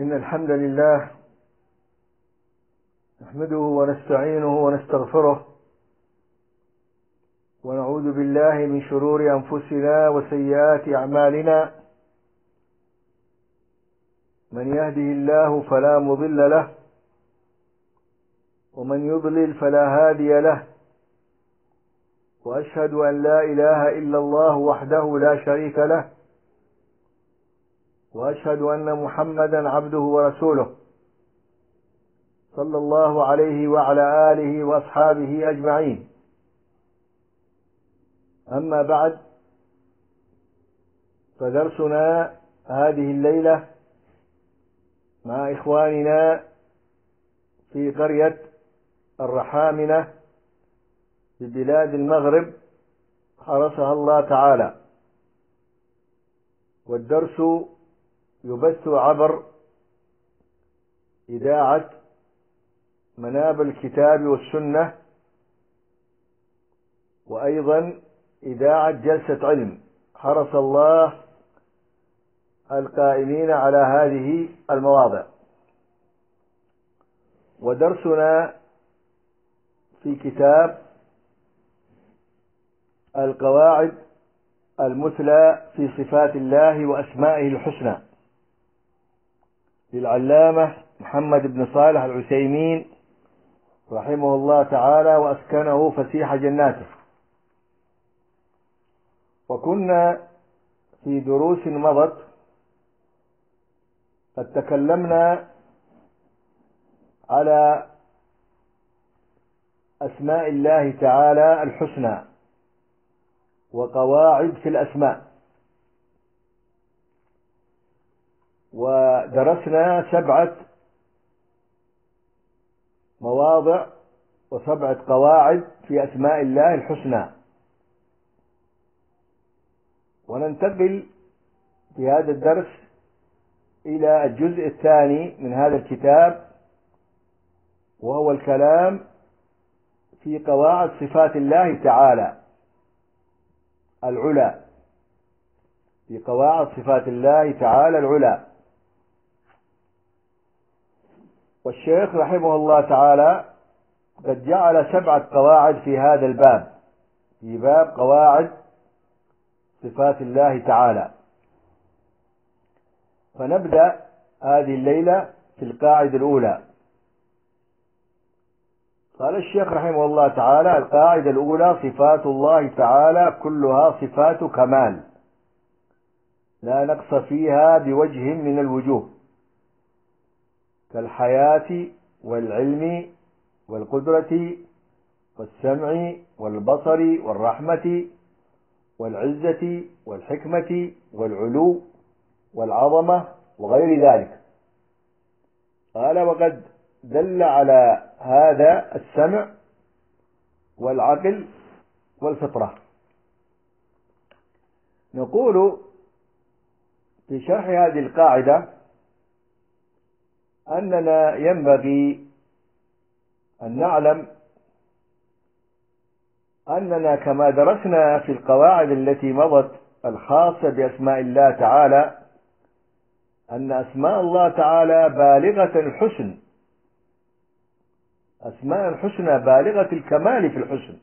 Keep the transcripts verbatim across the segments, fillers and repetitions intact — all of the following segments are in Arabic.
إن الحمد لله نحمده ونستعينه ونستغفره ونعوذ بالله من شرور أنفسنا وسيئات أعمالنا. من يهده الله فلا مضل له ومن يضلل فلا هادي له، وأشهد أن لا إله إلا الله وحده لا شريك له، وأشهد أن محمدا عبده ورسوله صلى الله عليه وعلى آله وأصحابه أجمعين. أما بعد، فدرسنا هذه الليلة مع إخواننا في قرية الرحامنة في بلاد المغرب حرسها الله تعالى، والدرس يبث عبر إذاعة مناب الكتاب والسنة، وأيضا إذاعة جلسة علم، حرس الله القائمين على هذه المواضع. ودرسنا في كتاب القواعد المثلى في صفات الله وأسمائه الحسنى للعلامة محمد بن صالح العثيمين رحمه الله تعالى وأسكنه فسيح جناته. وكنا في دروس مضت قد تكلمنا على أسماء الله تعالى الحسنى وقواعد في الأسماء، ودرسنا سبعة مواضع وسبعة قواعد في أسماء الله الحسنى. وننتقل في هذا الدرس إلى الجزء الثاني من هذا الكتاب، وهو الكلام في قواعد صفات الله تعالى العلى، في قواعد صفات الله تعالى العلى. والشيخ رحمه الله تعالى قد جعل سبعة قواعد في هذا الباب، في باب قواعد صفات الله تعالى. فنبدأ هذه الليلة في القاعدة الأولى. قال الشيخ رحمه الله تعالى: القاعدة الأولى: صفات الله تعالى كلها صفات كمال لا نقص فيها بوجه من الوجوه، كالحياة والعلم والقدرة والسمع والبصر والرحمة والعزة والحكمة والعلو والعظمة وغير ذلك. قال: وقد دل على هذا السمع والعقل والفطرة. نقول في شرح هذه القاعدة أننا ينبغي أن نعلم أننا كما درسنا في القواعد التي مضت الخاصة بأسماء الله تعالى أن أسماء الله تعالى بالغة الحسن، أسماء الحسنى بالغة الكمال في الحسن،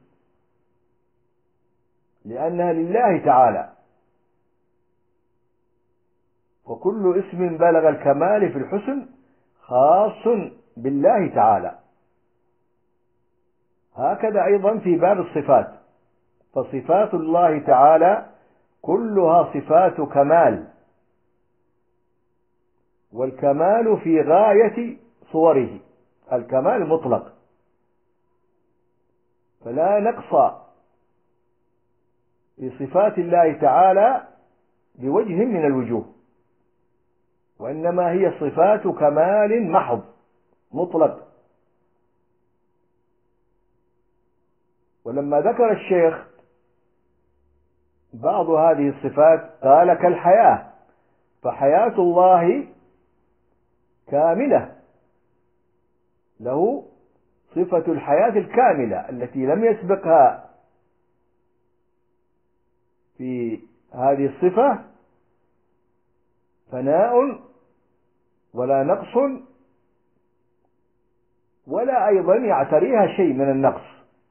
لأنها لله تعالى، وكل اسم بلغ الكمال في الحسن خاص بالله تعالى. هكذا أيضا في باب الصفات، فصفات الله تعالى كلها صفات كمال، والكمال في غاية صوره، الكمال مطلق، فلا نقص في صفات الله تعالى بوجه من الوجوه، وإنما هي صفات كمال محض مطلق. ولما ذكر الشيخ بعض هذه الصفات قال: كالحياة، فحياة الله كاملة، له صفة الحياة الكاملة التي لم يسبقها في هذه الصفة فناء ولا نقص، ولا أيضا يعتريها شيء من النقص،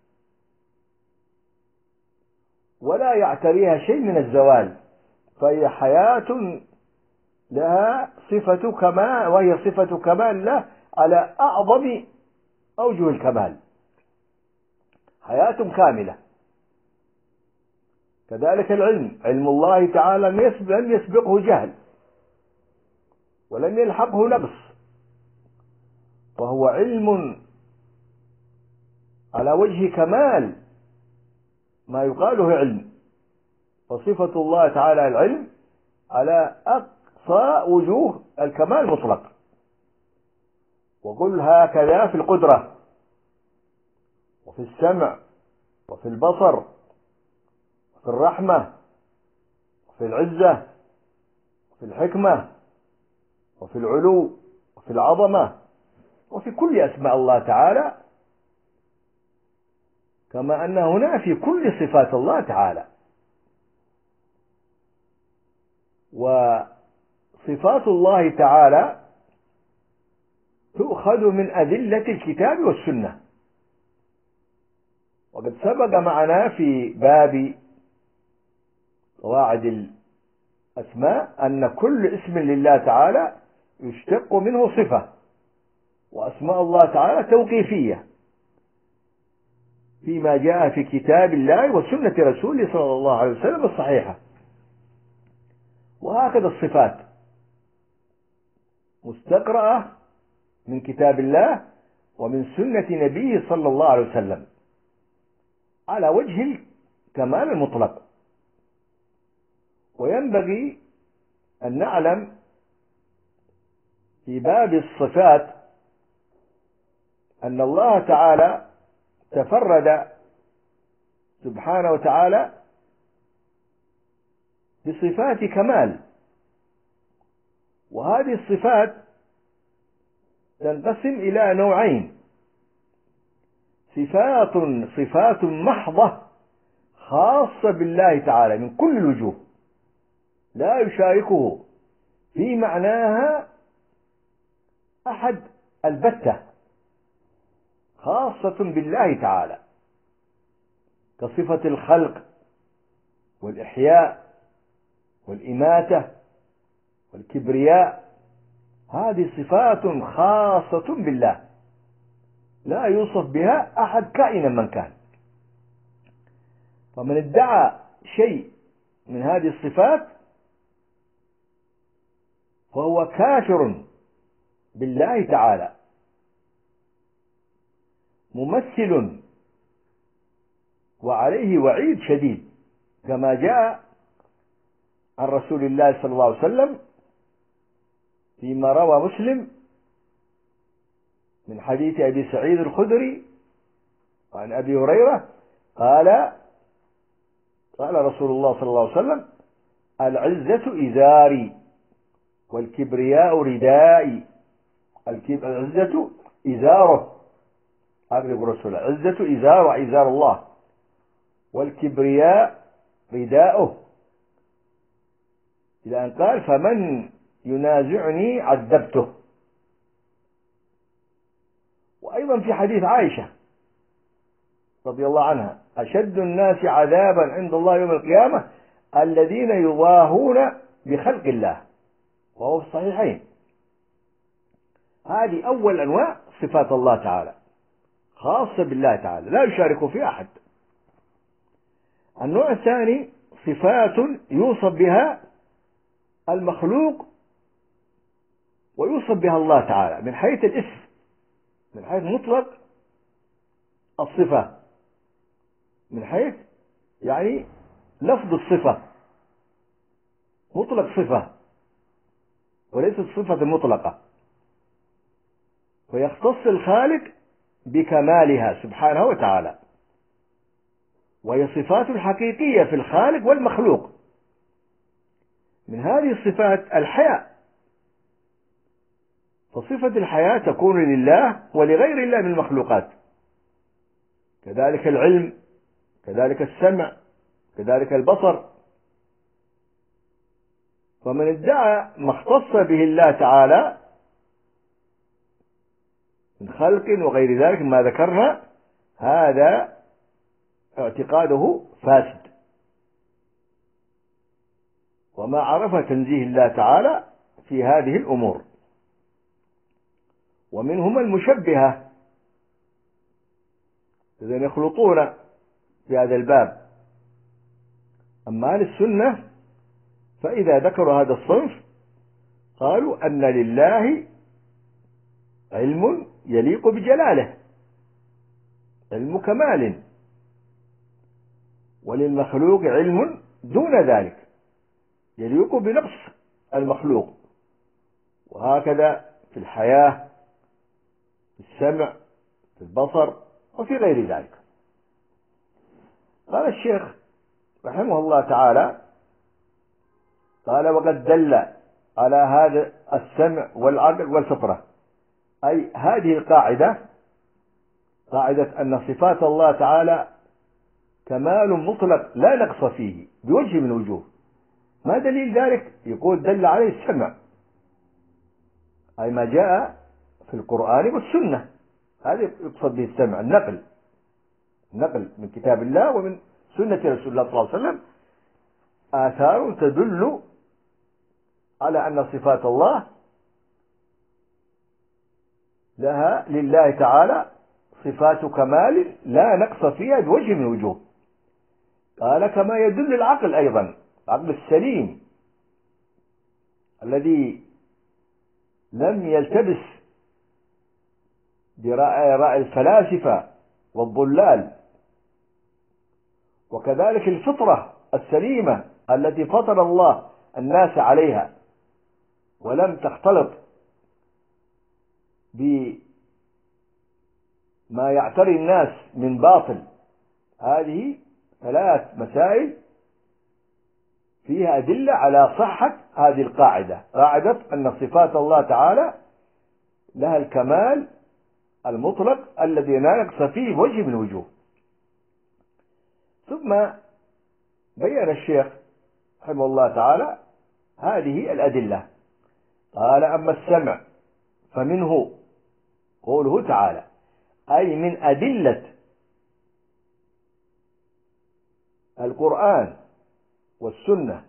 ولا يعتريها شيء من الزوال، فهي حياة لها صفة كمال، وهي صفة كمال له على أعظم أوجه الكمال، حياة كاملة. كذلك العلم، علم الله تعالى لم يسبقه جهل ولم يلحقه نقص، وهو علم على وجه كمال ما يقاله علم، فصفة الله تعالى العلم على أقصى وجوه الكمال مطلق. وقل هكذا في القدرة وفي السمع وفي البصر وفي الرحمة وفي العزة وفي الحكمة وفي العلو وفي العظمة وفي كل أسماء الله تعالى، كما أن هنا في كل صفات الله تعالى. وصفات الله تعالى تؤخذ من أدلة الكتاب والسنة، وقد سبق معنا في باب قواعد الأسماء أن كل اسم لله تعالى يشتق منه صفة، وأسماء الله تعالى توقيفية فيما جاء في كتاب الله وسنة رسوله صلى الله عليه وسلم الصحيحة. وهكذا الصفات مستقرأة من كتاب الله ومن سنة نبيه صلى الله عليه وسلم على وجه الكمال المطلق. وينبغي أن نعلم في باب الصفات أن الله تعالى تفرد سبحانه وتعالى بصفات كمال، وهذه الصفات تنقسم إلى نوعين: صفات صفات محضة خاصة بالله تعالى من كل الوجوه لا يشاركه في معناها أحد البتة، خاصة بالله تعالى، كصفة الخلق والإحياء والإماتة والكبرياء. هذه صفات خاصة بالله لا يوصف بها أحد كائنا من كان. فمن ادعى شيء من هذه الصفات فهو كافر بالله تعالى، ممثل، وعليه وعيد شديد، كما جاء عن رسول الله صلى الله عليه وسلم فيما روى مسلم من حديث أبي سعيد الخدري عن أبي هريرة قال قال رسول الله صلى الله عليه وسلم: العزة إزاري والكبرياء ردائي. العزة إزاره، أقرب رسول الله، العزة إزار إزار الله، والكبرياء رداؤه، إلى أن قال: فمن ينازعني عذبته. وأيضا في حديث عائشة رضي الله عنها: أشد الناس عذابا عند الله يوم القيامة الذين يضاهون بخلق الله، وهو في الصحيحين. هذه أول أنواع صفات الله تعالى، خاصة بالله تعالى لا يشارك فيها أحد. النوع الثاني صفات يوصف بها المخلوق ويوصف بها الله تعالى من حيث الاسم، من حيث مطلق الصفة، من حيث يعني لفظ الصفة، مطلق صفة وليست صفة المطلقة، ويختص الخالق بكمالها سبحانه وتعالى، وهي صفات حقيقية في الخالق والمخلوق. من هذه الصفات الحياة، فصفة الحياة تكون لله ولغير الله من المخلوقات، كذلك العلم، كذلك السمع، كذلك البصر. فمن ادعى ما اختص به الله تعالى من خلق وغير ذلك ما ذكرنا، هذا اعتقاده فاسد، وما عرف تنزيه الله تعالى في هذه الأمور. ومنهم المشبهة الذين يخلطون في هذا الباب. أما أهل السنة فإذا ذكروا هذا الصنف قالوا أن لله علم يليق بجلاله، علم كمال، وللمخلوق علم دون ذلك يليق بنقص المخلوق، وهكذا في الحياة، في السمع، في البصر، وفي غير ذلك. قال الشيخ رحمه الله تعالى: قال وقد دل على هذا السمع والعقل والفطرة، أي هذه القاعدة، قاعدة أن صفات الله تعالى كمال مطلق لا نقص فيه بوجه من الوجوه. ما دليل ذلك؟ يقول دل عليه السمع، أي ما جاء في القرآن والسنة، هذا يقصد به السمع، النقل، نقل من كتاب الله ومن سنة رسول الله صلى الله عليه وسلم، آثار تدل على أن صفات الله لها لله تعالى صفات كمال لا نقص فيها بوجه من الوجوه. قال كما يدل العقل أيضا، العقل السليم الذي لم يلتبس برأي الفلاسفة والضلال، وكذلك الفطرة السليمة التي فطر الله الناس عليها ولم تختلط بما يعتري الناس من باطل. هذه ثلاث مسائل فيها أدلة على صحة هذه القاعدة، قاعدة أن صفات الله تعالى لها الكمال المطلق الذي لا نقص فيه بوجه من الوجوه. ثم بين الشيخ رحمه الله تعالى هذه الأدلة. قال أما السمع فمنه قوله تعالى، أي من أدلة القرآن والسنة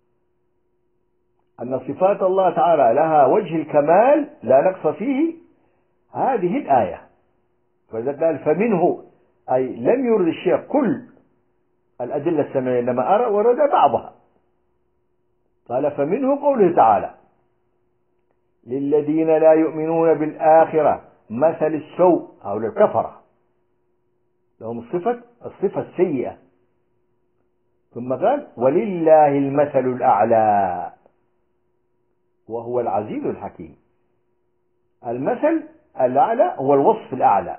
أن صفات الله تعالى لها وجه الكمال لا نقص فيه هذه الآية. فإذا قال فمنه، أي لم يرد الشيخ كل الأدلة السمعية، إنما ورد بعضها. قال فمنه قوله تعالى: للذين لا يؤمنون بالآخرة مثل السوء، أو للكفرة لهم الصفة الصفة السيئة. ثم قال ولله المثل الأعلى وهو العزيز الحكيم. المثل الأعلى هو الوصف الأعلى،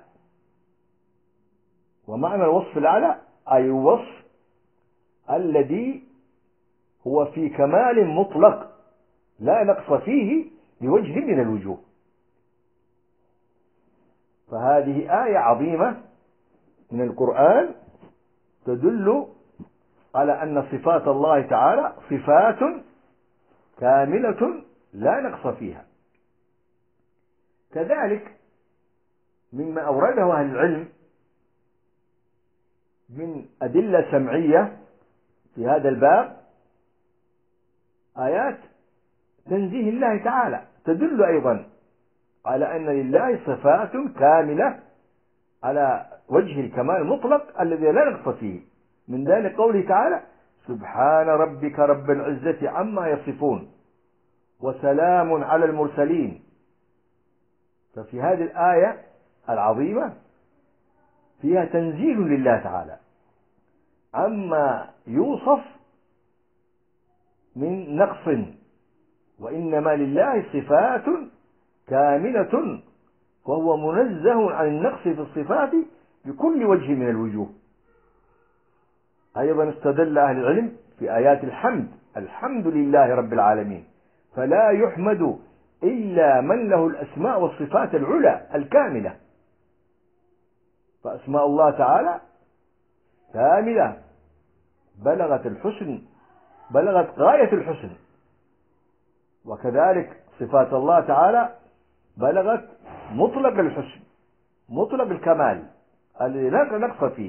ومعنى الوصف الأعلى أي الوصف الذي هو في كمال مطلق لا نقص فيه بوجه من الوجوه. فهذه آية عظيمة من القرآن تدل على أن صفات الله تعالى صفات كاملة لا نقص فيها. كذلك مما أورده أهل العلم من أدلة سمعية في هذا الباب آيات تنزيه الله تعالى تدل أيضا على أن لله صفات كاملة على وجه الكمال المطلق الذي لا نقص فيه. من ذلك قوله تعالى: سبحان ربك رب العزة عما يصفون وسلام على المرسلين. ففي هذه الآية العظيمة فيها تنزيه لله تعالى عما يوصف من نقص، وإنما لله صفات كاملة وهو منزه عن النقص في الصفات بكل وجه من الوجوه. أيضا استدل أهل العلم في آيات الحمد: الحمد لله رب العالمين، فلا يحمد إلا من له الأسماء والصفات العلى الكاملة. فأسماء الله تعالى كاملة بلغت الحسن، بلغت غاية الحسن. وكذلك صفات الله تعالى بلغت مطلق الحسن مطلق الكمال الذي لا نقص فيه.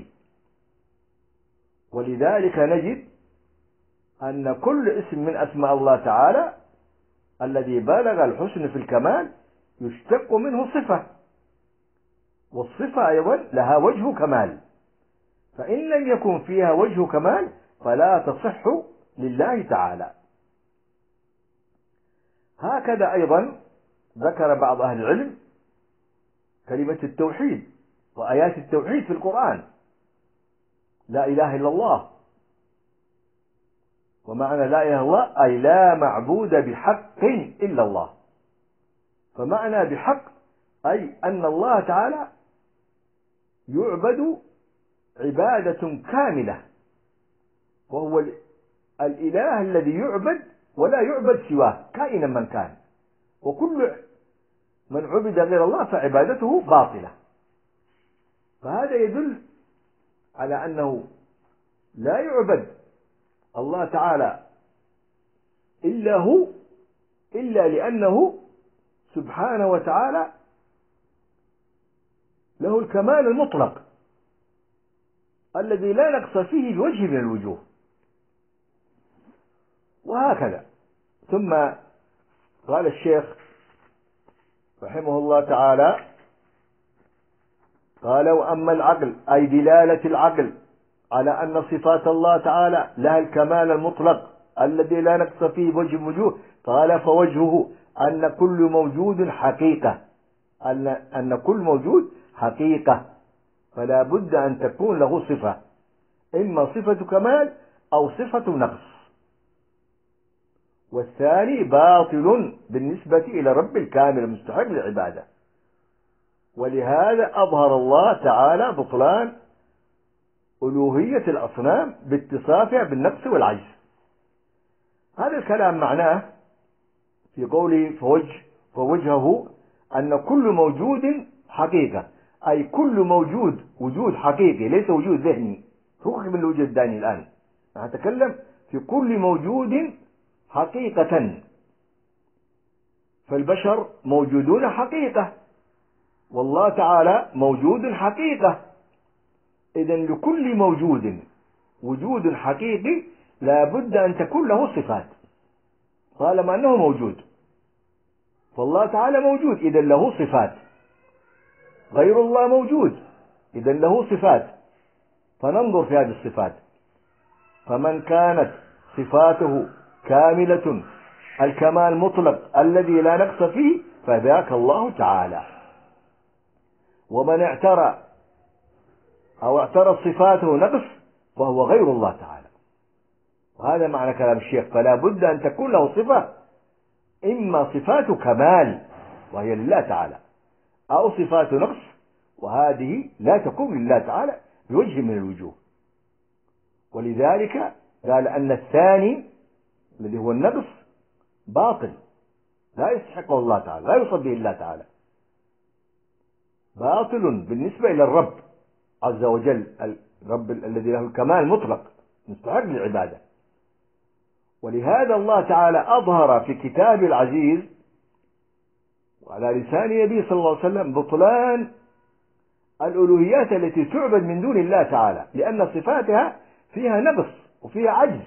ولذلك نجد أن كل اسم من أسماء الله تعالى الذي بلغ الحسن في الكمال يشتق منه صفة، والصفة أيضا لها وجه كمال، فإن لم يكن فيها وجه كمال فلا تصح لله تعالى. هكذا أيضا ذكر بعض أهل العلم كلمة التوحيد وآيات التوحيد في القرآن، لا إله إلا الله، ومعنى لا إله إلا الله أي لا معبود بحق إلا الله. فمعنى بحق أي أن الله تعالى يعبد عبادة كاملة، وهو الإله الذي يعبد ولا يعبد سواه كائنا من كان، وكل من عبد غير الله فعبادته باطلة. فهذا يدل على أنه لا يعبد الله تعالى إلا هو، إلا لأنه سبحانه وتعالى له الكمال المطلق الذي لا نقص فيه بوجه من الوجوه. وهكذا. ثم قال الشيخ رحمه الله تعالى قال: وأما العقل أي دلالة العقل على أن صفات الله تعالى لها الكمال المطلق الذي لا نقص فيه بوجه من الوجوه، قال: فوجهه أن كل موجود حقيقة، أن أن كل موجود حقيقة، فلا بد أن تكون له صفة، إما صفة كمال أو صفة نقص. والثاني باطل بالنسبة إلى رب الكامل المستحق للعبادة. ولهذا أظهر الله تعالى بطلان ألوهية الأصنام باتصافها بالنقص والعجز. هذا الكلام معناه في قوله فوجه فوجهه أن كل موجود حقيقة، أي كل موجود وجود حقيقي ليس وجود ذهني، فوق من الوجود الثاني. الآن نتكلم في كل موجود حقيقة، فالبشر موجودون حقيقة، والله تعالى موجود حقيقة. إذن لكل موجود وجود حقيقي لا بد أن تكون له صفات طالما أنه موجود، فالله تعالى موجود إذن له صفات، غير الله موجود إذن له صفات. فننظر في هذه الصفات، فمن كانت صفاته كاملة الكمال مطلق الذي لا نقص فيه فذاك الله تعالى. ومن اعترى أو اعترى صفاته نقص فهو غير الله تعالى. وهذا معنى كلام الشيخ: فلا بد أن تكون له صفة، إما صفات كمال وهي لله تعالى، أو صفات نقص، وهذه لا تكون لله تعالى بوجه من الوجوه. ولذلك قال أن الثاني الذي هو النقص باطل لا يستحقه الله تعالى، لا يصب به الله تعالى، باطل بالنسبة إلى الرب عز وجل، الرب الذي له الكمال المطلق مستحق للعبادة. ولهذا الله تعالى أظهر في كتاب العزيز وعلى لسان نبيه صلى الله عليه وسلم بطلان الألوهيات التي تعبد من دون الله تعالى، لأن صفاتها فيها نقص وفيها عجز،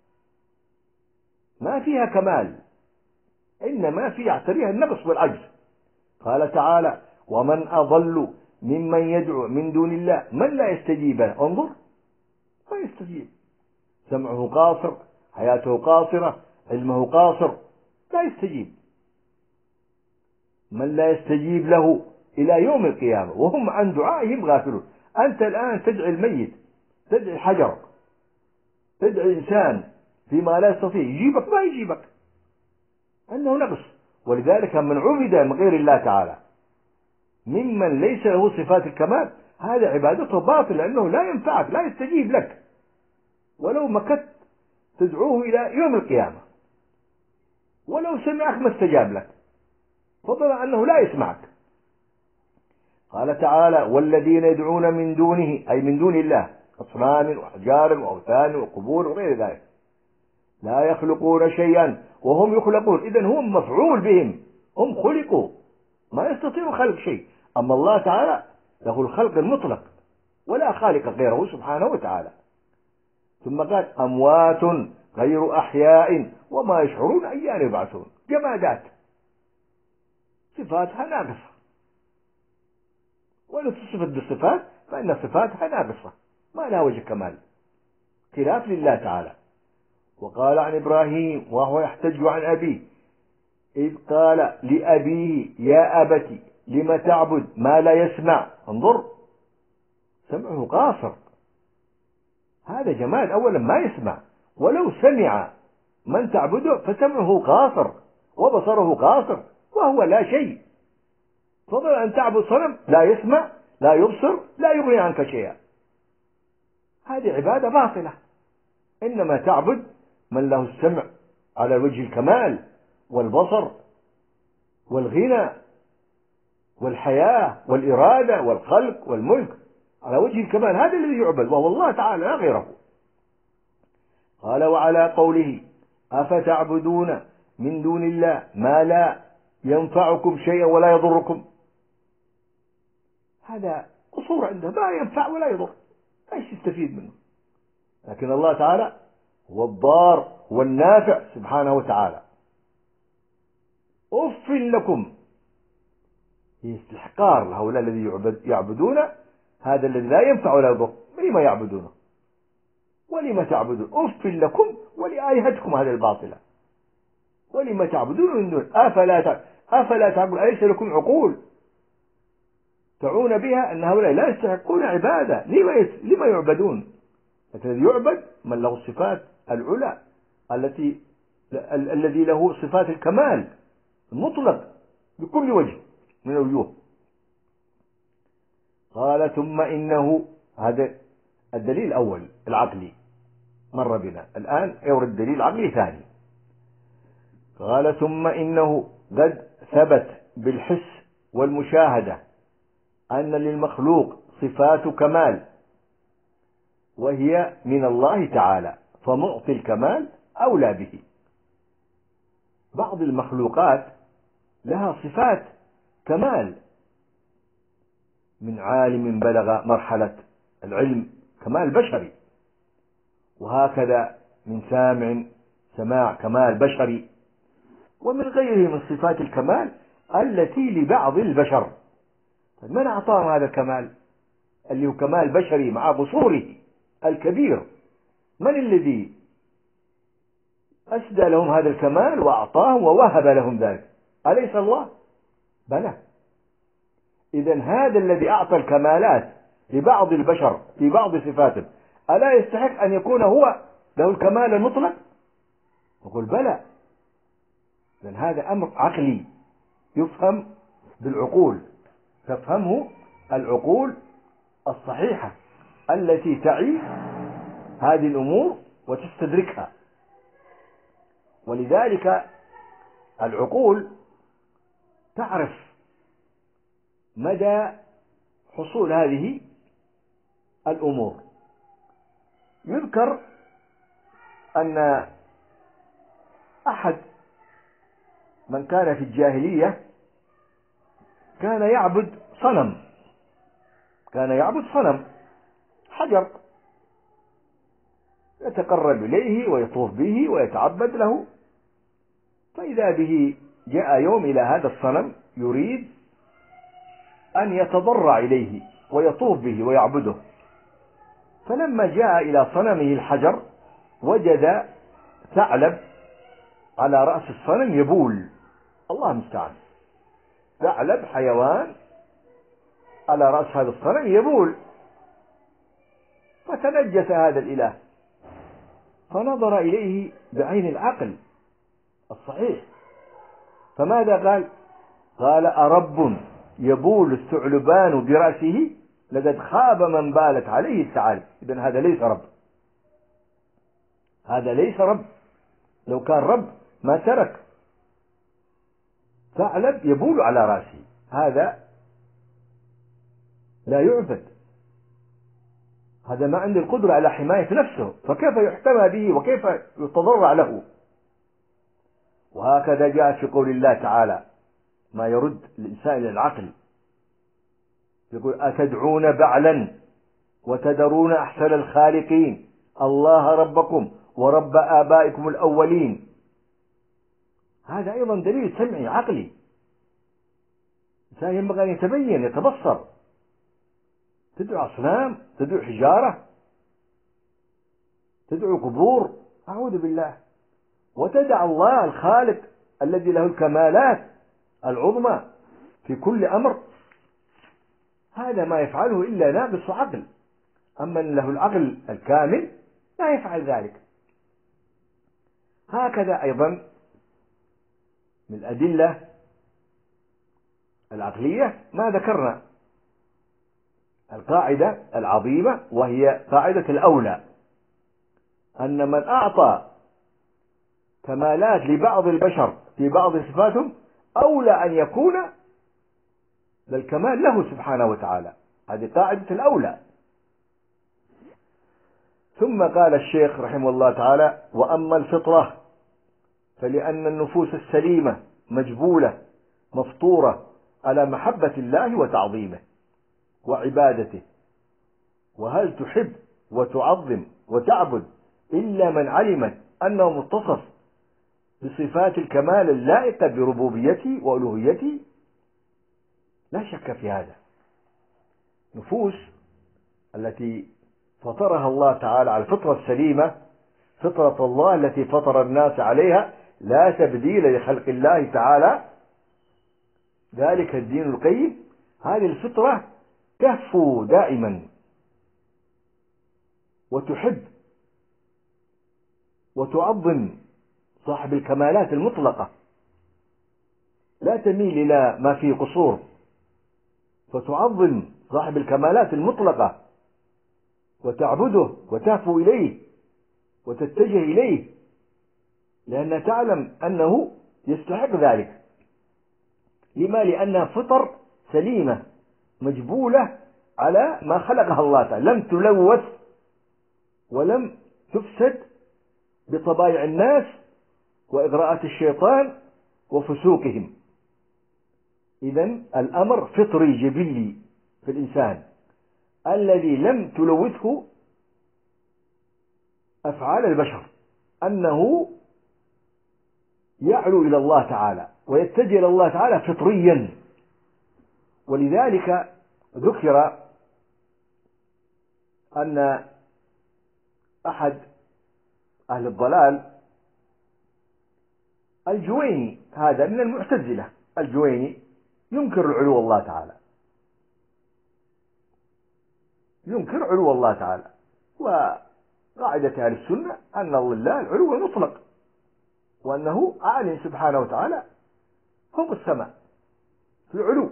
ما فيها كمال، إنما في يعتريها النقص والعجز. قال تعالى: ومن أضل ممن يدعو من دون الله من لا يستجيب له. انظر، ما يستجيب، سمعه قاصر، حياته قاصرة، علمه قاصر، لا يستجيب. من لا يستجيب له إلى يوم القيامة وهم عن دعائهم غافلون. أنت الآن تدعي الميت، تدعي حجر، تدعي إنسان فيما لا يستطيع، يجيبك ما يجيبك، أنه نقص. ولذلك من عبد من غير الله تعالى ممن ليس له صفات الكمال هذا عبادته باطل، لأنه لا ينفعك، لا يستجيب لك ولو مكت تدعوه إلى يوم القيامة، ولو سمعك ما استجاب لك، فضلا أنه لا يسمعك. قال تعالى: والذين يدعون من دونه أي من دون الله أصنام وأحجار وأوثان وقبور وغير ذلك لا يخلقون شيئا وهم يخلقون. إذن هم مفعول بهم، هم خلقوا ما يستطيع خلق شيء. أما الله تعالى له الخلق المطلق ولا خالق غيره سبحانه وتعالى. ثم قال أموات غير أحياء وما يشعرون أيان يبعثون. جمادات صفاتها ناقصة، وإن تصفت بالصفات فإن صفاتها ناقصة ما لها وجه كمال، خلاف لله تعالى. وقال عن إبراهيم وهو يحتج عن أبيه إذ قال لأبيه يا أبت لم تعبد ما لا يسمع. انظر، سمعه قاصر، هذا جمال. أولا ما يسمع، ولو سمع من تعبده فسمعه قاصر وبصره قاصر وهو لا شيء، فضلا أن تعبد صنم لا يسمع لا يبصر لا يغني عنك شيئا، هذه عبادة باطلة. إنما تعبد من له السمع على وجه الكمال والبصر والغنى والحياة والإرادة والخلق والملك على وجه الكمال، هذا الذي يعبد وهو الله تعالى لا غيره. قال وعلى قوله أفتعبدون من دون الله ما لا ينفعكم شيئا ولا يضركم، هذا قصور عنده، ما ينفع ولا يضر، ايش يستفيد منه؟ لكن الله تعالى هو الضار والنافع سبحانه وتعالى. أف لكم، هي استحقار لهؤلاء الذي يعبدون هذا الذي لا ينفع ولا يضر، لما يعبدونه ولما تعبدون؟ أف لكم ولآلهتكم هذه الباطلة، ولما تعبدون من دون أفلا أفلا تعبدون؟ أليس لكم عقول تعون بها أن هؤلاء لا يستحقون عبادة؟ لما لما يعبدون؟ الذي يعبد من له الصفات العلى التي ال الذي له صفات الكمال المطلق بكل وجه من الوجوه. قال ثم إنه، هذا الدليل الأول العقلي مر بنا، الآن يورد دليل عقلي ثاني. قال ثم إنه قد ثبت بالحس والمشاهدة أن للمخلوق صفات كمال وهي من الله تعالى، فمعطي الكمال أولى به. بعض المخلوقات لها صفات كمال، من عالم بلغ مرحلة العلم كمال بشري، وهكذا من سامع سماع كمال بشري، ومن غيره من صفات الكمال التي لبعض البشر. من أعطاهم هذا الكمال اللي هو كمال بشري مع بصوره الكبير؟ من الذي أسدى لهم هذا الكمال وأعطاهم ووهب لهم ذلك؟ أليس الله؟ بلى. إذن هذا الذي أعطى الكمالات لبعض البشر في بعض صفاته ألا يستحق أن يكون هو له الكمال المطلق؟ نقول بلى. إذن هذا أمر عقلي يفهم بالعقول، تفهمه العقول الصحيحة التي تعي هذه الأمور وتستدركها. ولذلك العقول تعرف مدى حصول هذه الأمور. يذكر أن أحد من كان في الجاهلية كان يعبد صنم، كان يعبد صنم حجر يتقرب إليه ويطوف به ويتعبد له. فإذا به جاء يوم إلى هذا الصنم يريد أن يتضرع إليه ويطوف به ويعبده، فلما جاء إلى صنمه الحجر وجد ثعلب على رأس الصنم يبول. الله المستعان، ثعلب حيوان على رأس هذا الصنم يبول، فتنجس هذا الإله، فنظر إليه بعين العقل الصحيح، فماذا قال؟ قال أرب يبول الثعلبان برأسه لقد خاب من بالت عليه الثعالب. إذن هذا ليس رب، هذا ليس رب، لو كان رب ما ترك ثعلب يبول على رأسه، هذا لا يعبد، هذا ما عنده القدرة على حماية نفسه، فكيف يحتمى به وكيف يتضرع له؟ وهكذا جاء في قول الله تعالى ما يرد الإنسان إلى العقل. يقول أتدعون بعلا وتذرون أحسن الخالقين الله ربكم ورب آبائكم الأولين. هذا أيضا دليل سمعي عقلي. الإنسان ينبغي أن يتبين يتبصر. تدعو أصنام، تدعو حجارة، تدعو قبور، أعوذ بالله، وتدع الله الخالق الذي له الكمالات العظمى في كل أمر. هذا ما يفعله إلا ناقص عقل. أما من له العقل الكامل لا يفعل ذلك. هكذا أيضا من الأدلة العقلية ما ذكرنا القاعدة العظيمة، وهي قاعدة الأولى، أن من أعطى كمالات لبعض البشر في بعض صفاتهم أولى أن يكون للكمال له سبحانه وتعالى. هذه قاعدة الأولى. ثم قال الشيخ رحمه الله تعالى: وأما الفطرة فلأن النفوس السليمة مجبولة مفطورة على محبة الله وتعظيمه وعبادته، وهل تحب وتعظم وتعبد إلا من علمت أنه متصف بصفات الكمال اللائقة بربوبيته وألوهيته؟ لا شك في هذا. نفوس التي فطرها الله تعالى على الفطرة السليمة، فطرة الله التي فطر الناس عليها، لا تبديل لخلق الله تعالى، ذلك الدين القيم. هذه الفطرة تهفو دائما وتحب وتعظم صاحب الكمالات المطلقة، لا تميل إلى ما فيه قصور، فتعظم صاحب الكمالات المطلقة وتعبده وتهفو إليه وتتجه إليه، لأنها تعلم أنه يستحق ذلك. لما؟ لأنها فطر سليمة مجبولة على ما خلقها الله تعالى، لم تلوث ولم تفسد بطبائع الناس وإغراءات الشيطان وفسوقهم. إذن الأمر فطري جبلي في الإنسان الذي لم تلوثه أفعال البشر، أنه يعلو إلى الله تعالى ويتجه إلى الله تعالى فطريا. ولذلك ذكر أن أحد أهل الضلال الجويني، هذا من المعتزلة، الجويني ينكر العلو الله تعالى، ينكر علو الله تعالى. وقاعدة أهل السنة أن الله العلو المطلق، وأنه عالٍ سبحانه وتعالى فوق السماء في العلو.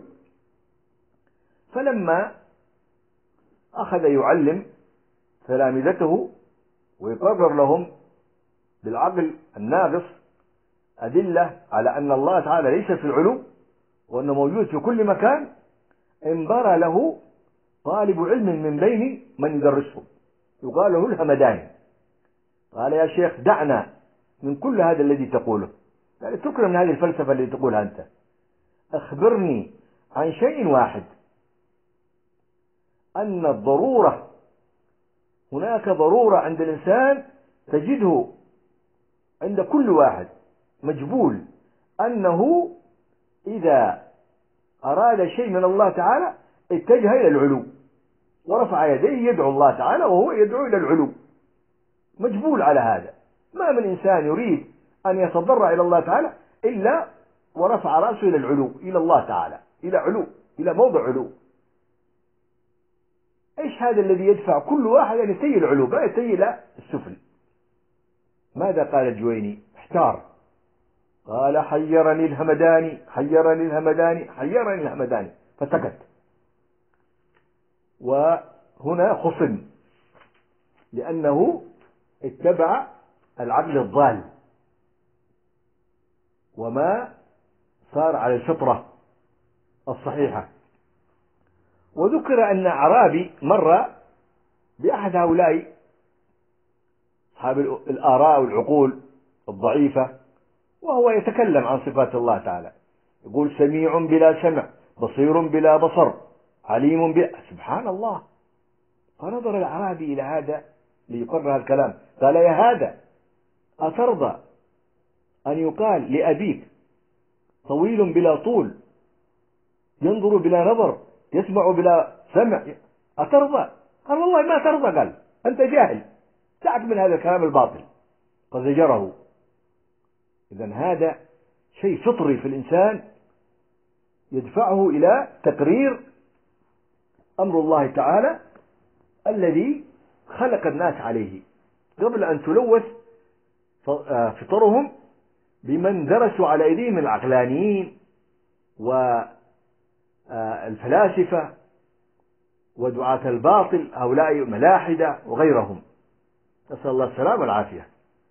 فلما أخذ يعلم تلامذته ويقرر لهم بالعقل الناقص أدلة على أن الله تعالى ليس في العلو وأنه موجود في كل مكان، انبرى له طالب علم من بين من يدرسه يقال له الهمداني. قال: يا شيخ دعنا من كل هذا الذي تقوله، يعني تكرم من هذه الفلسفة التي تقولها أنت، أخبرني عن شيء واحد، أن الضرورة، هناك ضرورة عند الإنسان تجده عند كل واحد مجبول، أنه إذا أراد شيء من الله تعالى اتجه إلى العلو ورفع يديه يدعو الله تعالى وهو يدعو إلى العلو، مجبول على هذا. ما من إنسان يريد أن يتضرع إلى الله تعالى إلا ورفع رأسه إلى العلو، إلى الله تعالى، إلى علو، إلى موضع علو. إيش هذا الذي يدفع كل واحد أن يتجه العلو، لا يتجه إلى السفل؟ ماذا قال الجويني؟ احتار، قال: حيرني الهمداني حيرني الهمداني حيرني الهمداني، فسكت. وهنا خصم لأنه اتبع العقل الضال وما صار على الفطرة الصحيحة. وذكر أن أعرابي مر بأحد هؤلاء أصحاب الآراء والعقول الضعيفة وهو يتكلم عن صفات الله تعالى، يقول سميع بلا سمع، بصير بلا بصر، عليم بلا، سبحان الله. فنظر الأعرابي إلى هذا ليقرر الكلام، قال يا هذا أترضى أن يقال لأبيك طويل بلا طول، ينظر بلا نظر، يسمع بلا سمع، أترضى؟ قال والله ما ترضى. قال أنت جاهل، دعك من هذا الكلام الباطل، فزجره. إذن هذا شيء فطري في الإنسان يدفعه إلى تقرير أمر الله تعالى الذي خلق الناس عليه، قبل أن تلوث فطرهم بمن درسوا على أيديهم العقلانيين والفلاسفة ودعاة الباطل، هؤلاء ملاحدة وغيرهم، نسأل الله السلامة والعافية.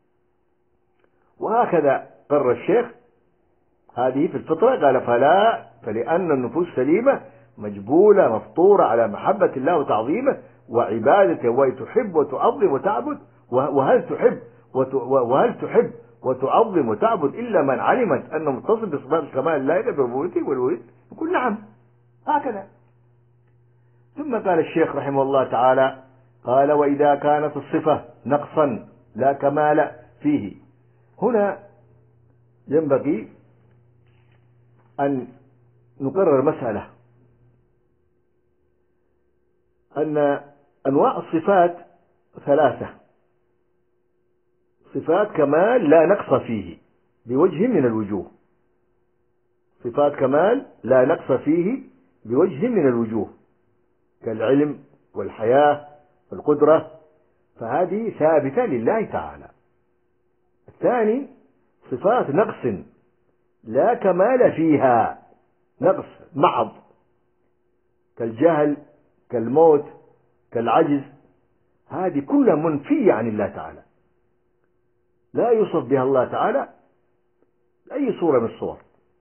وهكذا قرر الشيخ هذه في الفطرة، قال فلا فلأن النفوس سليمة مجبولة مفطورة على محبة الله وتعظيمه وعبادته، وتحب وتعظم وتعبد. وهل تحب وهل تحب وتعظم وتعبد إلا من علمت أنه متصف بصفات الكمال اللائقة بربوبيته والألوهية؟ يقول نعم هكذا. ثم قال الشيخ رحمه الله تعالى، قال وإذا كانت الصفة نقصا لا كمال فيه. هنا ينبغي أن نقرر مسألة، أن أنواع الصفات ثلاثة: صفات كمال لا نقص فيه بوجه من الوجوه، صفات كمال لا نقص فيه بوجه من الوجوه كالعلم والحياة والقدرة، فهذه ثابتة لله تعالى. الثاني صفات نقص لا كمال فيها، نقص محض كالجهل كالموت كالعجز، هذه كلها منفية عن الله تعالى، لا يوصف بها الله تعالى أي صورة من الصور.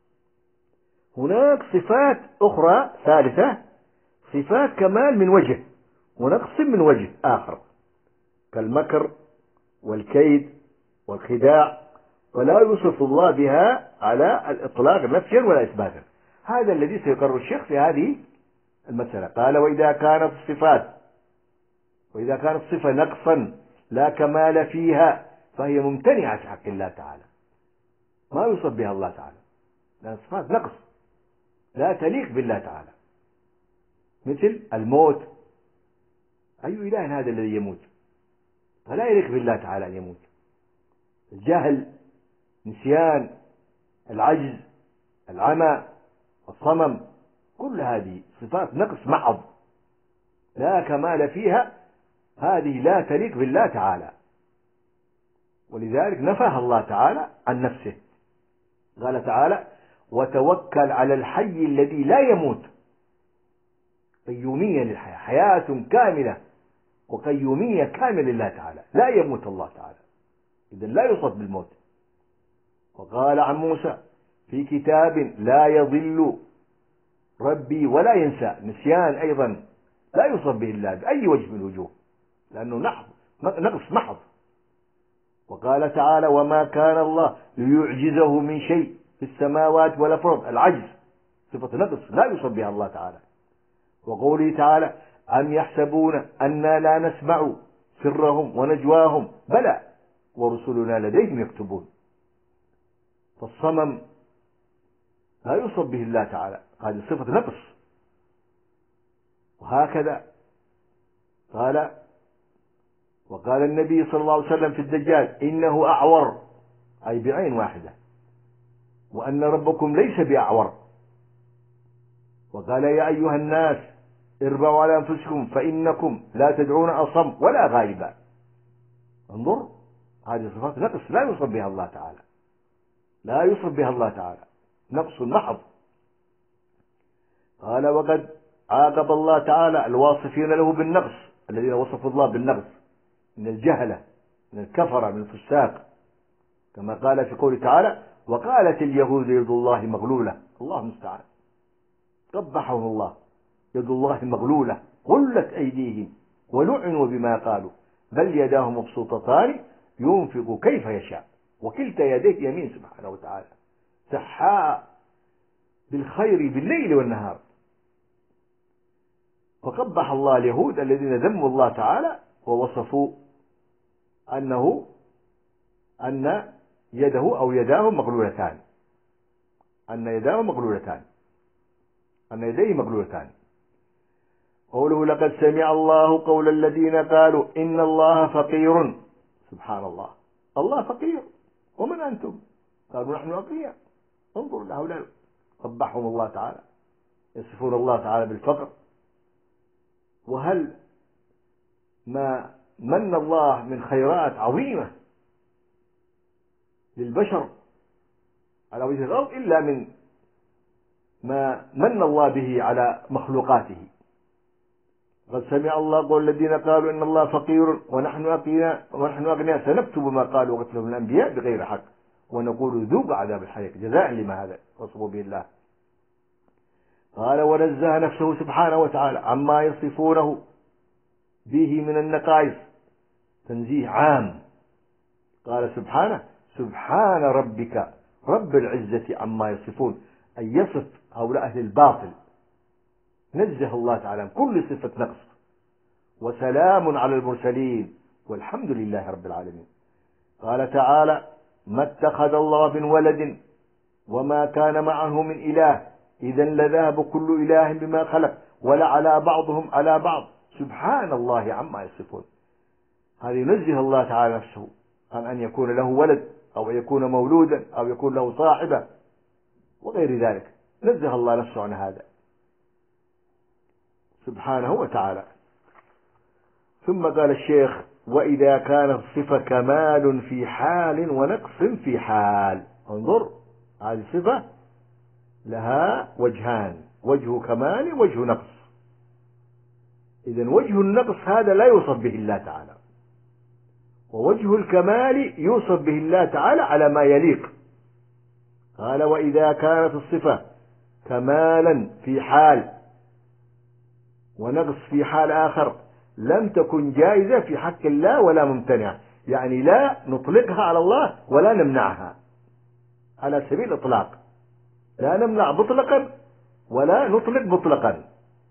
هناك صفات أخرى ثالثة، صفات كمال من وجه ونقص من وجه آخر كالمكر والكيد والخداع، ولا يوصف الله بها على الإطلاق نفيا ولا إثباتا. هذا الذي سيقرر الشيخ في هذه المسألة. قال وإذا كانت الصفات وإذا كانت الصفة نقصا لا كمال فيها فهي ممتنعة في حق الله تعالى، ما يوصف بها الله تعالى، لأن الصفات نقص لا تليق بالله تعالى، مثل الموت. أي إله هذا الذي يموت؟ فلا يليق بالله تعالى أن يموت. الجهل، نسيان، العجز، العمى، الصمم، كل هذه صفات نقص محض لا كمال فيها، هذه لا تليق بالله تعالى، ولذلك نفاها الله تعالى عن نفسه. قال تعالى وتوكل على الحي الذي لا يموت، قيومية للحياة، حياة كاملة وقيومية كاملة لله تعالى، لا يموت الله تعالى، إذن لا يوصف بالموت. وقال عن موسى في كتاب لا يضل ربي ولا ينسى، نسيان أيضا لا يوصف به الله بأي وجه من الوجوه، لأنه نقص محض. وقال تعالى وما كان الله ليعجزه من شيء في السماوات ولا في الأرض، العجز صفة نقص لا يوصف بها الله تعالى. وقوله تعالى أم يحسبون أنا لا نسمع سرهم ونجواهم بلى ورسلنا لديهم يكتبون. فالصمم لا يوصف به الله تعالى، هذه صفة نقص. وهكذا قال وقال النبي صلى الله عليه وسلم في الدجال إنه أعور، أي بعين واحدة، وأن ربكم ليس بأعور. وقال يا أيها الناس اربعوا على أنفسكم فإنكم لا تدعون أصم ولا غائبا. انظر، هذه صفات نقص لا يوصف بها الله تعالى، لا يوصف بها الله تعالى، نقص محض. قال وقد عاقب الله تعالى الواصفين له بالنقص، الذين وصفوا الله بالنقص من الجهلة من الكفرة من الفساق، كما قال في قوله تعالى وقالت اليهود يد الله مغلولة، الله المستعان، قبحهم الله، يد الله مغلولة غلت أيديهم ولعنوا بما قالوا بل يداه مبسوطتان ينفق كيف يشاء وكلتا يديه يمين سبحانه وتعالى سحاء بالخير بالليل والنهار. فقبح الله اليهود الذين ذموا الله تعالى ووصفوا أنه أن يده أو يداه مغلولتان أن يداه مغلولتان أن يديه مغلولتان. قوله لقد سمع الله قول الذين قالوا إن الله فقير. سبحان الله، الله فقير، ومن أنتم؟ قالوا نحن أغنياء. انظروا لهؤلاء قبحهم الله تعالى، يصفون الله تعالى بالفقر. وهل ما من الله من خيرات عظيمة للبشر على وجه الأرض إلا من ما من الله به على مخلوقاته. قد سمع الله قول الذين قالوا إن الله فقير ونحن أغنياء ونحن أغنياء سنكتب ما قالوا وقتلهم الأنبياء بغير حق ونقول ذوقوا عذاب الحريق جزاء لما هذا وصفوا به الله. قال ونزه نفسه سبحانه وتعالى عما يصفونه به من النقائص تنزيه عام. قال سبحانه سبحان ربك رب العزة عما يصفون، أن يصف هؤلاء أهل الباطل، نزه الله تعالى كل صفة نقص. وسلام على المرسلين والحمد لله رب العالمين. قال تعالى ما اتخذ الله من ولد وما كان معه من إله إذا لذهب كل إله بما خلق ولعلى بعضهم على بعض سبحان الله عما يصفون. هذا ينزه الله تعالى نفسه عن أن يكون له ولد أو يكون مولودا أو يكون له صاحبة وغير ذلك، نزه الله نفسه عن هذا سبحانه وتعالى. ثم قال الشيخ وإذا كانت الصفة كمال في حال ونقص في حال. انظر، هذه الصفة لها وجهان، وجه كمال وجه نقص. إذن وجه النقص هذا لا يوصف به الله تعالى، ووجه الكمال يوصف به الله تعالى على ما يليق. قال وإذا كانت الصفة كمالا في حال ونقص في حال آخر لم تكن جائزة في حق الله ولا ممتنعة، يعني لا نطلقها على الله ولا نمنعها على سبيل الإطلاق، لا نمنع مطلقا ولا نطلق مطلقا.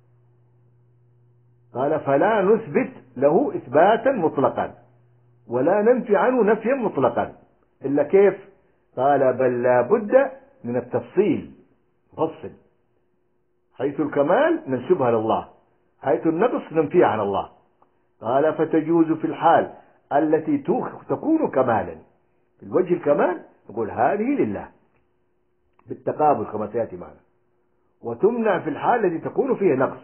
قال فلا نثبت له إثباتا مطلقا ولا ننفي عنه نفيا مطلقا، إلا كيف؟ قال بل لا بد من التفصيل، فصل، حيث الكمال ننسبها لله، حيث النقص ننفيها عن الله. قال فتجوز في الحال التي تكون كمالا، في الوجه الكمال نقول هذه لله بالتقابل كما سيأتي معنا، وتمنع في الحال التي تكون فيه نقص.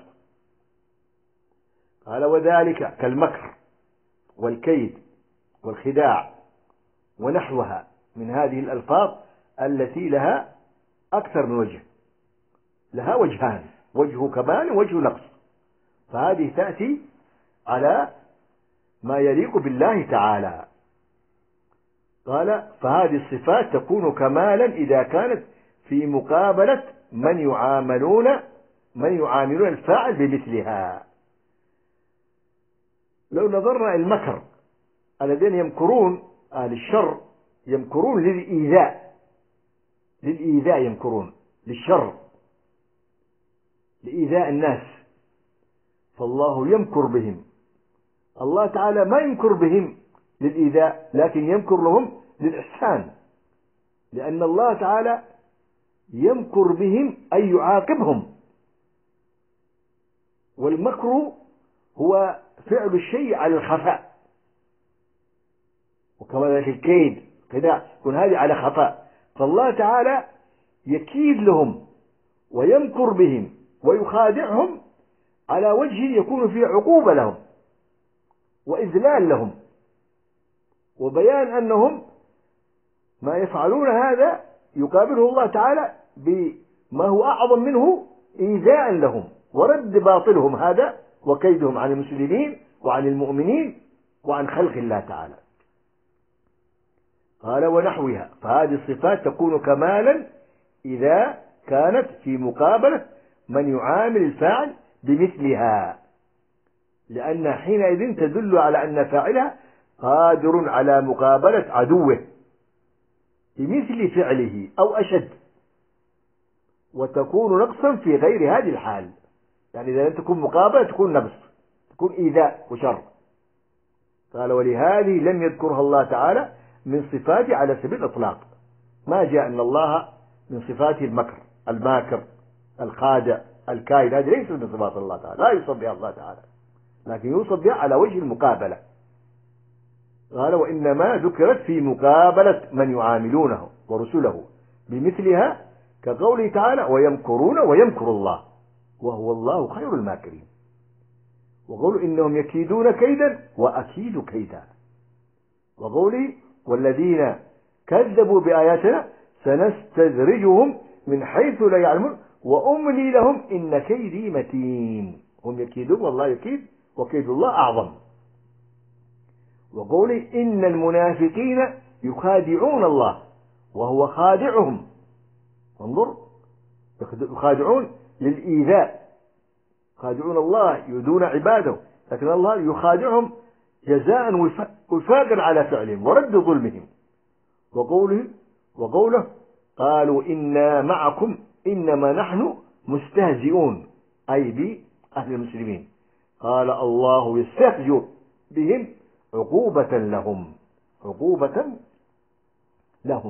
قال وذلك كالمكر والكيد والخداع ونحوها من هذه الألفاظ التي لها أكثر من وجه، لها وجهان، وجه كمال ووجه نقص، فهذه تأتي على ما يليق بالله تعالى. قال فهذه الصفات تكون كمالا إذا كانت في مقابلة من يعاملون من يعاملون الفاعل بمثلها. لو نظرنا المكر الذين يمكرون أهل الشر يمكرون للإيذاء، للإيذاء يمكرون للشر، لإيذاء الناس، فالله يمكر بهم. الله تعالى ما يمكر بهم للإيذاء لكن يمكر لهم للإحسان، لأن الله تعالى يمكر بهم أي يعاقبهم. والمكر هو فعل الشيء على الخفاء، وكما ذلك الكيد خداع يكون هذه على خفاء، فالله تعالى يكيد لهم ويمكر بهم ويخادعهم على وجه يكون فيه عقوبة لهم وإذلال لهم، وبيان أنهم ما يفعلون هذا يقابله الله تعالى بما هو أعظم منه إيذاء لهم ورد باطلهم هذا وكيدهم عن المسلمين وعن المؤمنين وعن خلق الله تعالى. قال ونحوها، فهذه الصفات تكون كمالا إذا كانت في مقابلة من يعامل الفاعل بمثلها، لأن حينئذ تدل على أن فاعلها قادر على مقابلة عدوه بمثل فعله أو أشد، وتكون نقصا في غير هذه الحال. يعني إذا لم تكون مقابلة تكون نقص، تكون إيذاء وشر. قال ولهذه لم يذكرها الله تعالى من صفاته على سبيل الإطلاق. ما جاء أن الله من صفاته المكر، الماكر، الخادع، الكائد، هذه ليست من صفات الله تعالى، لا يوصف بها الله تعالى، لكن يوصف بها على وجه المقابلة. قال وإنما ذكرت في مقابلة من يعاملونه ورسله بمثلها، كقوله تعالى ويمكرون ويمكر الله وهو الله خير الماكرين، وقول إنهم يكيدون كيدا وأكيد كيدا، وقوله والذين كذبوا بآياتنا سنستدرجهم من حيث لا يعلمون وأملي لهم إن كيدي متين. هم يكيدون والله يكيد وكيد الله أعظم. وقوله إن المنافقين يخادعون الله وهو خادعهم. انظر، يخادعون للإيذاء، يخادعون الله يؤذون عباده، لكن الله يخادعهم جزاء وفاقا على فعلهم ورد ظلمهم. وقوله وقوله قالوا إنا معكم إنما نحن مستهزئون، أي بأهل المسلمين. قال الله يستهزئ بهم عقوبة لهم، عقوبة لهم.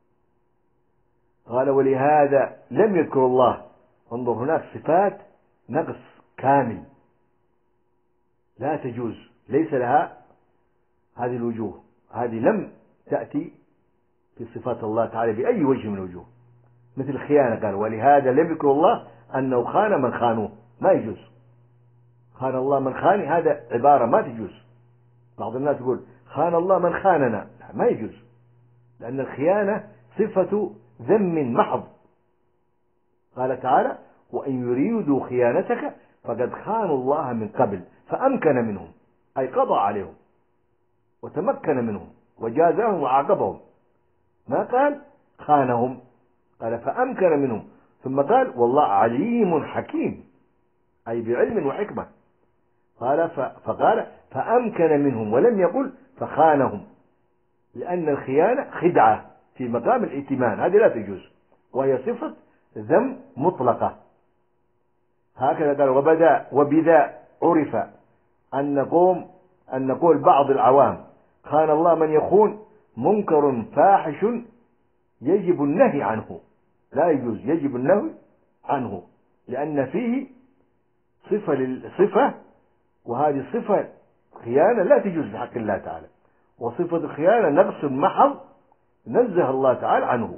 قال ولهذا لم يذكر الله، انظر هناك صفات نقص كامل لا تجوز، ليس لها هذه الوجوه، هذه لم تأتي في صفات الله تعالى بأي وجه من الوجوه، مثل الخيانة. قال ولهذا لم يذكر الله أنه خان من خانوه، ما يجوز. خان الله من خاني، هذا عبارة ما تجوز. بعض الناس يقول خان الله من خاننا، ما يجوز، لأن الخيانة صفة ذم محض. قال تعالى وإن يريدوا خيانتك فقد خانوا الله من قبل فأمكن منهم، أي قضى عليهم وتمكن منهم وجازاهم وعاقبهم. ما قال خانهم، قال فأمكن منهم، ثم قال والله عليم حكيم، أي بعلم وحكمة. قال فقال فأمكن منهم ولم يقل فخانهم، لأن الخيانة خدعة في مقام الائتمان، هذه لا تجوز، وهي صفة ذم مطلقة. هكذا قال وبدا وبذا عرف أن نقوم أن نقول بعض العوام خان الله من يخون منكر فاحش يجب النهي عنه، لا يجوز، يجب النهي عنه، لأن فيه صفة للصفة، وهذه صفة خيانة لا تجوز في حق الله تعالى، وصفة الخيانة نقص محض نزه الله تعالى عنه.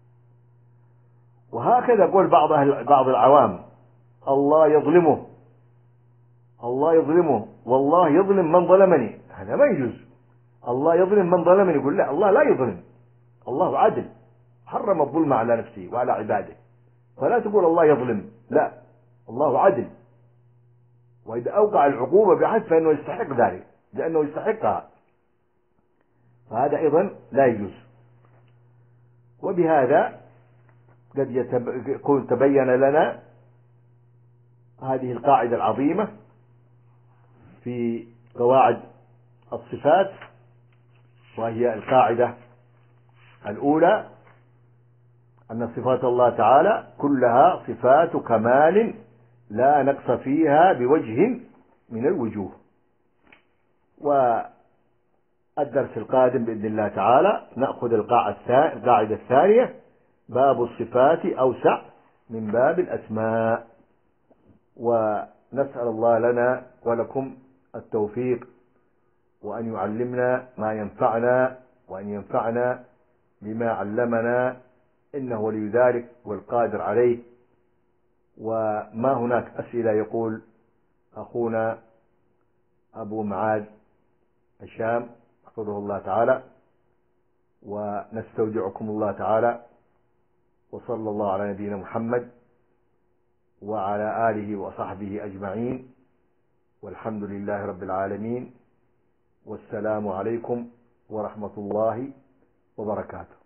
وهكذا يقول بعض أهل بعض العوام الله يظلمه، الله يظلمه والله يظلم من ظلمني، هذا ما يجوز. الله يظلم من ظلمني، يقول لا، الله لا يظلم، الله عدل، حرم الظلم على نفسه وعلى عباده، فلا تقول الله يظلم، لا، الله عدل، وإذا أوقع العقوبة بأحد فإنه يستحق ذلك لأنه يستحقها، فهذا أيضا لا يجوز. وبهذا قد يكون تبين لنا هذه القاعدة العظيمة في قواعد الصفات، وهي القاعدة الأولى أن صفات الله تعالى كلها صفات كمال لا نقص فيها بوجه من الوجوه. والدرس القادم بإذن الله تعالى نأخذ القاعدة الثانية، باب الصفات أوسع من باب الأسماء. ونسأل الله لنا ولكم التوفيق، وأن يعلمنا ما ينفعنا، وأن ينفعنا بما علمنا، إنه ولي ذلك والقادر عليه. وما هناك أسئلة؟ يقول أخونا أبو معاذ الشام حفظه الله تعالى، ونستودعكم الله تعالى، وصلى الله على نبينا محمد وعلى آله وصحبه أجمعين، والحمد لله رب العالمين، والسلام عليكم ورحمة الله وبركاته.